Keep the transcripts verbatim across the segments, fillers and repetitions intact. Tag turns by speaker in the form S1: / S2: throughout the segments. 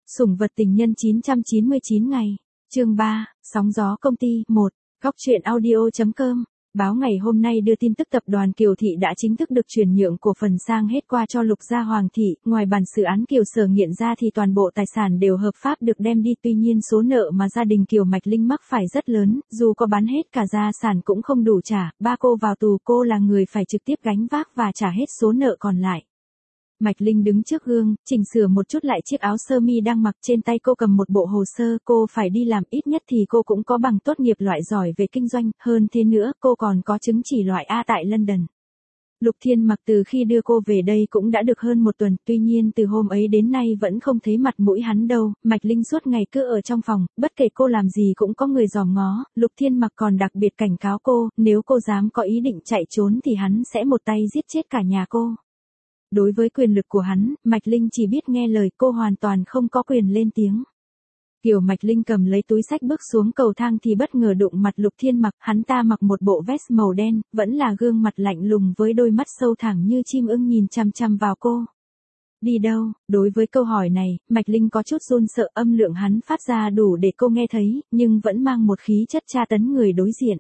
S1: Sủng vật tình nhân chín trăm chín mươi chín ngày. Chương ba, sóng gió công ty. một. Góc truyện audio chấm com. Báo ngày hôm nay đưa tin tức tập đoàn Kiều Thị đã chính thức được chuyển nhượng cổ phần sang hết qua cho Lục Gia Hoàng Thị, ngoài bản xử án Kiều Sở Nghiện ra thì toàn bộ tài sản đều hợp pháp được đem đi, tuy nhiên số nợ mà gia đình Kiều Mạch Linh mắc phải rất lớn, dù có bán hết cả gia sản cũng không đủ trả, ba cô vào tù cô là người phải trực tiếp gánh vác và trả hết số nợ còn lại. Mạch Linh đứng trước gương, chỉnh sửa một chút lại chiếc áo sơ mi đang mặc, trên tay cô cầm một bộ hồ sơ, cô phải đi làm, ít nhất thì cô cũng có bằng tốt nghiệp loại giỏi về kinh doanh, hơn thế nữa cô còn có chứng chỉ loại A tại London. Lục Thiên Mặc từ khi đưa cô về đây cũng đã được hơn một tuần, tuy nhiên từ hôm ấy đến nay vẫn không thấy mặt mũi hắn đâu. Mạch Linh suốt ngày cứ ở trong phòng, bất kể cô làm gì cũng có người dòm ngó. Lục Thiên Mặc còn đặc biệt cảnh cáo cô, nếu cô dám có ý định chạy trốn thì hắn sẽ một tay giết chết cả nhà cô. Đối với quyền lực của hắn, Mạch Linh chỉ biết nghe lời, cô hoàn toàn không có quyền lên tiếng. Kiều Mạch Linh cầm lấy túi xách bước xuống cầu thang thì bất ngờ đụng mặt Lục Thiên Mặc, hắn ta mặc một bộ vest màu đen, vẫn là gương mặt lạnh lùng với đôi mắt sâu thẳm như chim ưng nhìn chăm chăm vào cô. Đi đâu? Đối với câu hỏi này, Mạch Linh có chút run sợ, âm lượng hắn phát ra đủ để cô nghe thấy, nhưng vẫn mang một khí chất tra tấn người đối diện.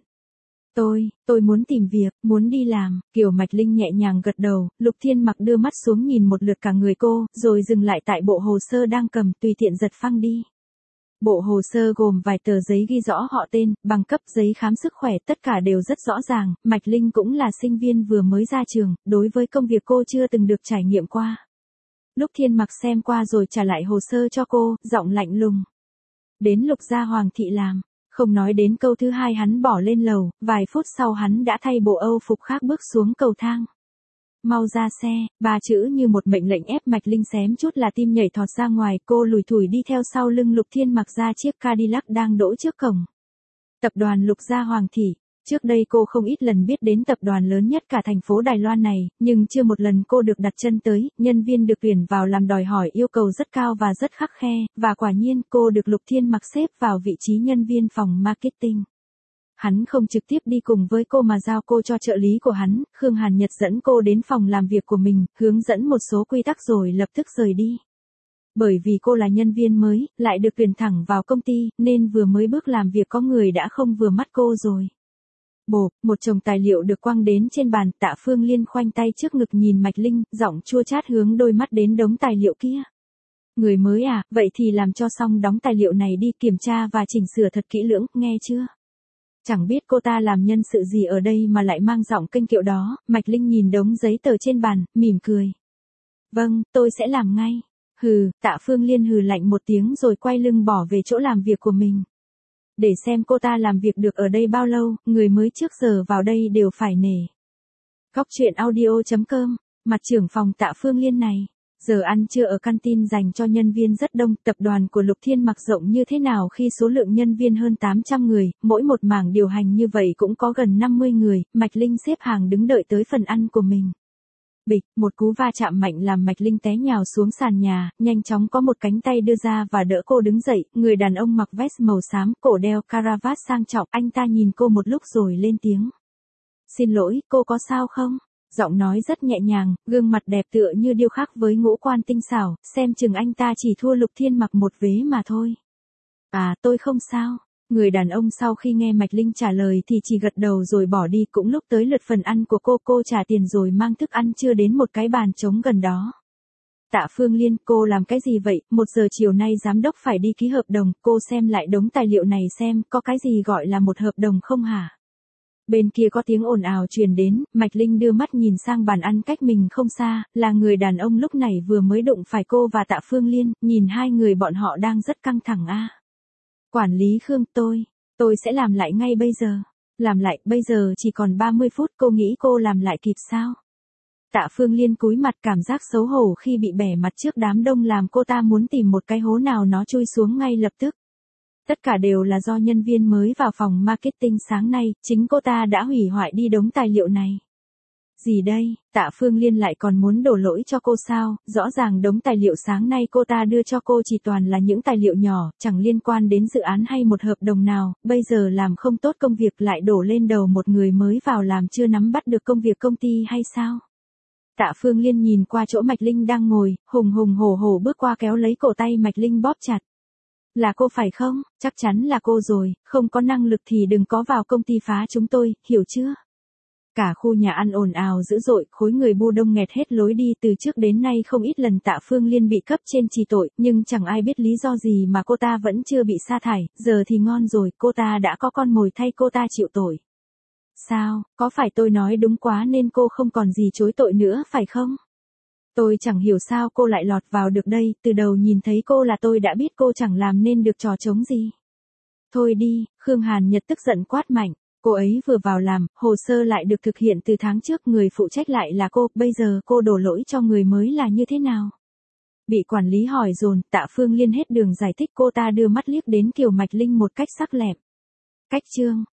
S1: Tôi, tôi muốn tìm việc, muốn đi làm. Kiều Mạch Linh nhẹ nhàng gật đầu. Lục Thiên Mặc đưa mắt xuống nhìn một lượt cả người cô, rồi dừng lại tại bộ hồ sơ đang cầm, tùy tiện giật phăng đi. Bộ hồ sơ gồm vài tờ giấy ghi rõ họ tên, bằng cấp, giấy khám sức khỏe, tất cả đều rất rõ ràng. Mạch Linh cũng là sinh viên vừa mới ra trường, đối với công việc cô chưa từng được trải nghiệm qua. Lục Thiên Mặc xem qua rồi trả lại hồ sơ cho cô, giọng lạnh lùng. Đến Lục Gia Hoàng Thị làm. Không nói đến câu thứ hai hắn bỏ lên lầu, vài phút sau hắn đã thay bộ âu phục khác bước xuống cầu thang. Mau ra xe, ba chữ như một mệnh lệnh ép Mạch Linh xém chút là tim nhảy thọt ra ngoài, cô lủi thủi đi theo sau lưng Lục Thiên Mặc ra chiếc Cadillac đang đỗ trước cổng. Tập đoàn Lục Gia Hoàng Thị. Trước đây cô không ít lần biết đến tập đoàn lớn nhất cả thành phố Đài Loan này, nhưng chưa một lần cô được đặt chân tới. Nhân viên được tuyển vào làm đòi hỏi yêu cầu rất cao và rất khắt khe, và quả nhiên cô được Lục Thiên Mặc xếp vào vị trí nhân viên phòng marketing. Hắn không trực tiếp đi cùng với cô mà giao cô cho trợ lý của hắn. Khương Hàn Nhật dẫn cô đến phòng làm việc của mình, hướng dẫn một số quy tắc rồi lập tức rời đi. Bởi vì cô là nhân viên mới, lại được tuyển thẳng vào công ty, nên vừa mới bước làm việc có người đã không vừa mắt cô rồi. Bộp, một chồng tài liệu được quăng đến trên bàn, Tạ Phương Liên khoanh tay trước ngực nhìn Mạch Linh, giọng chua chát hướng đôi mắt đến đống tài liệu kia. Người mới à, vậy thì làm cho xong đóng tài liệu này đi, kiểm tra và chỉnh sửa thật kỹ lưỡng, nghe chưa? Chẳng biết cô ta làm nhân sự gì ở đây mà lại mang giọng kênh kiệu đó. Mạch Linh nhìn đống giấy tờ trên bàn, mỉm cười. Vâng, tôi sẽ làm ngay. Hừ, Tạ Phương Liên hừ lạnh một tiếng rồi quay lưng bỏ về chỗ làm việc của mình. Để xem cô ta làm việc được ở đây bao lâu, người mới trước giờ vào đây đều phải nể. Góc truyện audio chấm com. Mặt trưởng phòng Tạ Phương Liên này. Giờ ăn trưa ở canteen dành cho nhân viên rất đông. Tập đoàn của Lục Thiên Mặc rộng như thế nào khi số lượng nhân viên hơn tám trăm người, mỗi một mảng điều hành như vậy cũng có gần năm mươi người. Mạch Linh xếp hàng đứng đợi tới phần ăn của mình. Bịch, một cú va chạm mạnh làm Mạch Linh té nhào xuống sàn nhà, nhanh chóng có một cánh tay đưa ra và đỡ cô đứng dậy. Người đàn ông mặc vest màu xám, cổ đeo caravat sang trọng, anh ta nhìn cô một lúc rồi lên tiếng. Xin lỗi, cô có sao không? Giọng nói rất nhẹ nhàng, gương mặt đẹp tựa như điêu khắc với ngũ quan tinh xảo, xem chừng anh ta chỉ thua Lục Thiên Mặc một vế mà thôi. À, tôi không sao. Người đàn ông sau khi nghe Mạch Linh trả lời thì chỉ gật đầu rồi bỏ đi. Cũng lúc tới lượt phần ăn của cô, cô trả tiền rồi mang thức ăn trưa đến một cái bàn trống gần đó. Tạ Phương Liên, cô làm cái gì vậy? Một giờ chiều nay giám đốc phải đi ký hợp đồng, cô xem lại đống tài liệu này xem, có cái gì gọi là một hợp đồng không hả? Bên kia có tiếng ồn ào truyền đến, Mạch Linh đưa mắt nhìn sang bàn ăn cách mình không xa, là người đàn ông lúc này vừa mới đụng phải cô và Tạ Phương Liên, nhìn hai người bọn họ đang rất căng thẳng a. À. Quản lý Khương, tôi, tôi sẽ làm lại ngay bây giờ. Làm lại, bây giờ chỉ còn ba mươi phút, cô nghĩ cô làm lại kịp sao? Tạ Phương Liên cúi mặt, cảm giác xấu hổ khi bị bẻ mặt trước đám đông làm cô ta muốn tìm một cái hố nào nó chui xuống ngay lập tức. Tất cả đều là do nhân viên mới vào phòng marketing sáng nay, chính cô ta đã hủy hoại đi đống tài liệu này. Gì đây, Tạ Phương Liên lại còn muốn đổ lỗi cho cô sao? Rõ ràng đống tài liệu sáng nay cô ta đưa cho cô chỉ toàn là những tài liệu nhỏ, chẳng liên quan đến dự án hay một hợp đồng nào, bây giờ làm không tốt công việc lại đổ lên đầu một người mới vào làm chưa nắm bắt được công việc công ty hay sao? Tạ Phương Liên nhìn qua chỗ Mạch Linh đang ngồi, hùng hùng hổ hổ bước qua kéo lấy cổ tay Mạch Linh bóp chặt. Là cô phải không? Chắc chắn là cô rồi, không có năng lực thì đừng có vào công ty phá chúng tôi, hiểu chưa? Cả khu nhà ăn ồn ào dữ dội, khối người bu đông nghẹt hết lối đi. Từ trước đến nay không ít lần Tạ Phương Liên bị cấp trên trì tội, nhưng chẳng ai biết lý do gì mà cô ta vẫn chưa bị sa thải, giờ thì ngon rồi, cô ta đã có con mồi thay cô ta chịu tội. Sao, có phải tôi nói đúng quá nên cô không còn gì chối tội nữa phải không? Tôi chẳng hiểu sao cô lại lọt vào được đây, từ đầu nhìn thấy cô là tôi đã biết cô chẳng làm nên được trò trống gì. Thôi đi, Khương Hàn Nhật tức giận quát mạnh. Cô ấy vừa vào làm, hồ sơ lại được thực hiện từ tháng trước, người phụ trách lại là cô, bây giờ cô đổ lỗi cho người mới là như thế nào? Bị quản lý hỏi dồn, Tạ Phương Liên hết đường giải thích, cô ta đưa mắt liếc đến Kiều Mạch Linh một cách sắc lẹm. Cách chương,